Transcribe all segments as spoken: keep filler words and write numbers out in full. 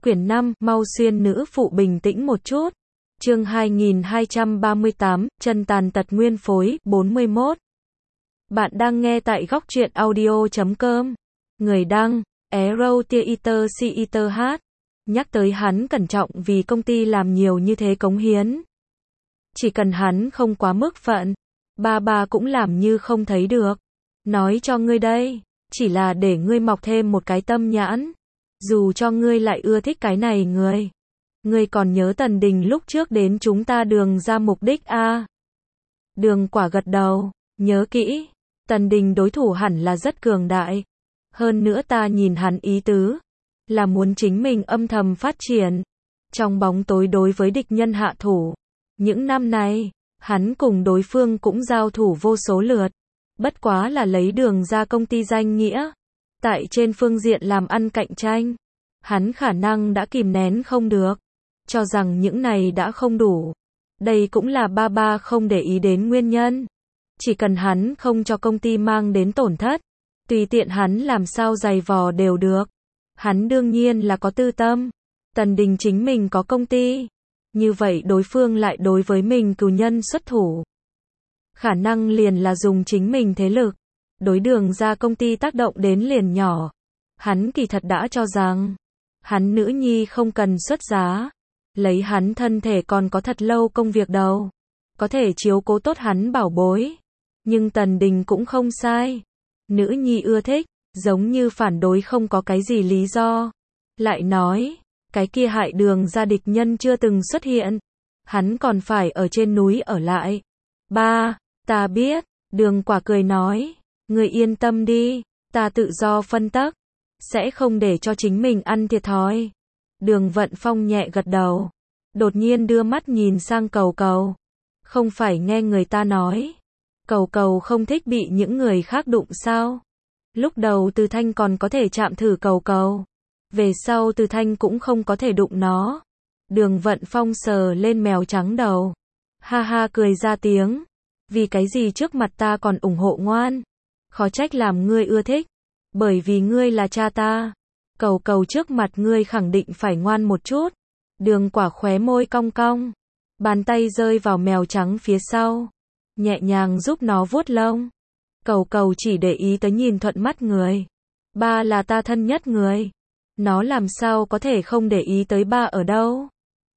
Quyển năm, mau xuyên nữ phụ bình tĩnh một chút. Chương hai nghìn hai trăm ba mươi tám, chân tàn tật nguyên phối, bốn mươi mốt. Bạn đang nghe tại góc truyện audio chấm com. Người đăng, Arrow Theater Theater hát. Nhắc tới hắn cẩn trọng vì công ty làm nhiều như thế cống hiến. Chỉ cần hắn không quá mức phận, ba ba cũng làm như không thấy được. Nói cho ngươi đây, chỉ là để ngươi mọc thêm một cái tâm nhãn. Dù cho ngươi lại ưa thích cái này ngươi. Ngươi còn nhớ Tần Đình lúc trước đến chúng ta Đường ra mục đích a? À? Đường Quả gật đầu, nhớ kỹ. Tần Đình đối thủ hẳn là rất cường đại. Hơn nữa ta nhìn hắn ý tứ, là muốn chính mình âm thầm phát triển. Trong bóng tối đối với địch nhân hạ thủ. Những năm này, hắn cùng đối phương cũng giao thủ vô số lượt. Bất quá là lấy Đường ra công ty danh nghĩa. Tại trên phương diện làm ăn cạnh tranh, hắn khả năng đã kìm nén không được. Cho rằng những này đã không đủ. Đây cũng là ba ba không để ý đến nguyên nhân. Chỉ cần hắn không cho công ty mang đến tổn thất, tùy tiện hắn làm sao giày vò đều được. Hắn đương nhiên là có tư tâm. Tần Đình chính mình có công ty. Như vậy đối phương lại đối với mình cừu nhân xuất thủ. Khả năng liền là dùng chính mình thế lực. Đối Đường ra công ty tác động đến liền nhỏ. Hắn kỳ thật đã cho rằng, hắn nữ nhi không cần xuất giá. Lấy hắn thân thể còn có thật lâu công việc đâu. Có thể chiếu cố tốt hắn bảo bối. Nhưng Tần Đình cũng không sai. Nữ nhi ưa thích, giống như phản đối không có cái gì lý do. Lại nói, cái kia hại Đường ra địch nhân chưa từng xuất hiện. Hắn còn phải ở trên núi ở lại. Ba, ta biết, Đường Quả cười nói. Người yên tâm đi, ta tự do phân tắc. Sẽ không để cho chính mình ăn thiệt thòi. Đường Vận Phong nhẹ gật đầu. Đột nhiên đưa mắt nhìn sang Cầu Cầu. Không phải nghe người ta nói. Cầu Cầu không thích bị những người khác đụng sao? Lúc đầu Từ Thanh còn có thể chạm thử Cầu Cầu. Về sau Từ Thanh cũng không có thể đụng nó. Đường Vận Phong sờ lên mèo trắng đầu. Ha ha cười ra tiếng. Vì cái gì trước mặt ta còn ủng hộ ngoan? Khó trách làm ngươi ưa thích. Bởi vì ngươi là cha ta. Cầu Cầu trước mặt ngươi khẳng định phải ngoan một chút. Đường Quả khóe môi cong cong. Bàn tay rơi vào mèo trắng phía sau. Nhẹ nhàng giúp nó vuốt lông. Cầu Cầu chỉ để ý tới nhìn thuận mắt người. Ba là ta thân nhất người. Nó làm sao có thể không để ý tới ba ở đâu.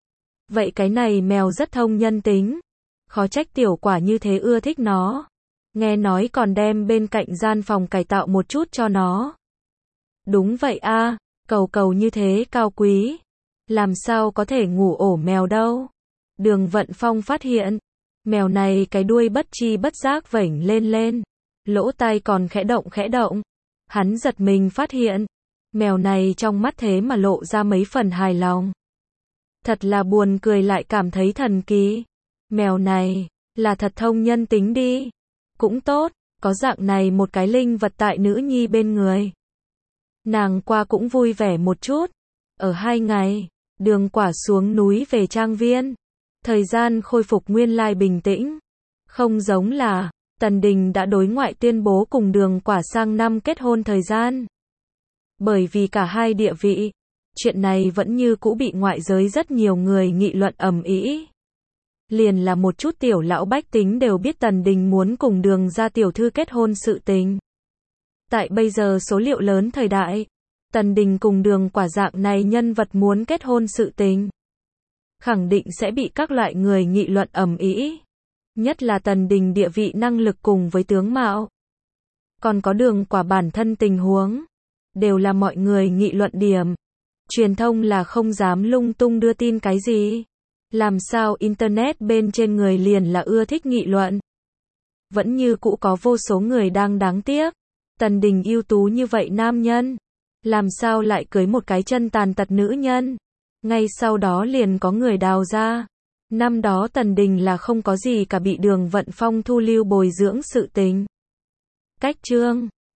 Vậy cái này mèo rất thông nhân tính. Khó trách Tiểu Quả như thế ưa thích nó. Nghe nói còn đem bên cạnh gian phòng cải tạo một chút cho nó. Đúng vậy a, à, Cầu Cầu như thế cao quý. Làm sao có thể ngủ ổ mèo đâu. Đường Vận Phong phát hiện. Mèo này cái đuôi bất chi bất giác vểnh lên lên. Lỗ tai còn khẽ động khẽ động. Hắn giật mình phát hiện. Mèo này trong mắt thế mà lộ ra mấy phần hài lòng. Thật là buồn cười lại cảm thấy thần kỳ. Mèo này, là thật thông nhân tính đi. Cũng tốt, có dạng này một cái linh vật tại nữ nhi bên người. Nàng qua cũng vui vẻ một chút. Ở hai ngày, Đường Quả xuống núi về trang viên. Thời gian khôi phục nguyên lai bình tĩnh. Không giống là, Tần Đình đã đối ngoại tuyên bố cùng Đường Quả sang năm kết hôn thời gian. Bởi vì cả hai địa vị, chuyện này vẫn như cũ bị ngoại giới rất nhiều người nghị luận ầm ĩ. Liền là một chút tiểu lão bách tính đều biết Tần Đình muốn cùng Đường ra tiểu thư kết hôn sự tình. Tại bây giờ số liệu lớn thời đại, Tần Đình cùng Đường Quả dạng này nhân vật muốn kết hôn sự tình. Khẳng định sẽ bị các loại người nghị luận ầm ĩ. Nhất là Tần Đình địa vị năng lực cùng với tướng mạo. Còn có Đường Quả bản thân tình huống. Đều là mọi người nghị luận điểm. Truyền thông là không dám lung tung đưa tin cái gì. Làm sao Internet bên trên người liền là ưa thích nghị luận. Vẫn như cũ có vô số người đang đáng tiếc. Tần Đình ưu tú như vậy nam nhân. Làm sao lại cưới một cái chân tàn tật nữ nhân. Ngay sau đó liền có người đào ra. Năm đó Tần Đình là không có gì cả bị Đường Vận Phong thu lưu bồi dưỡng sự tình. Cách chương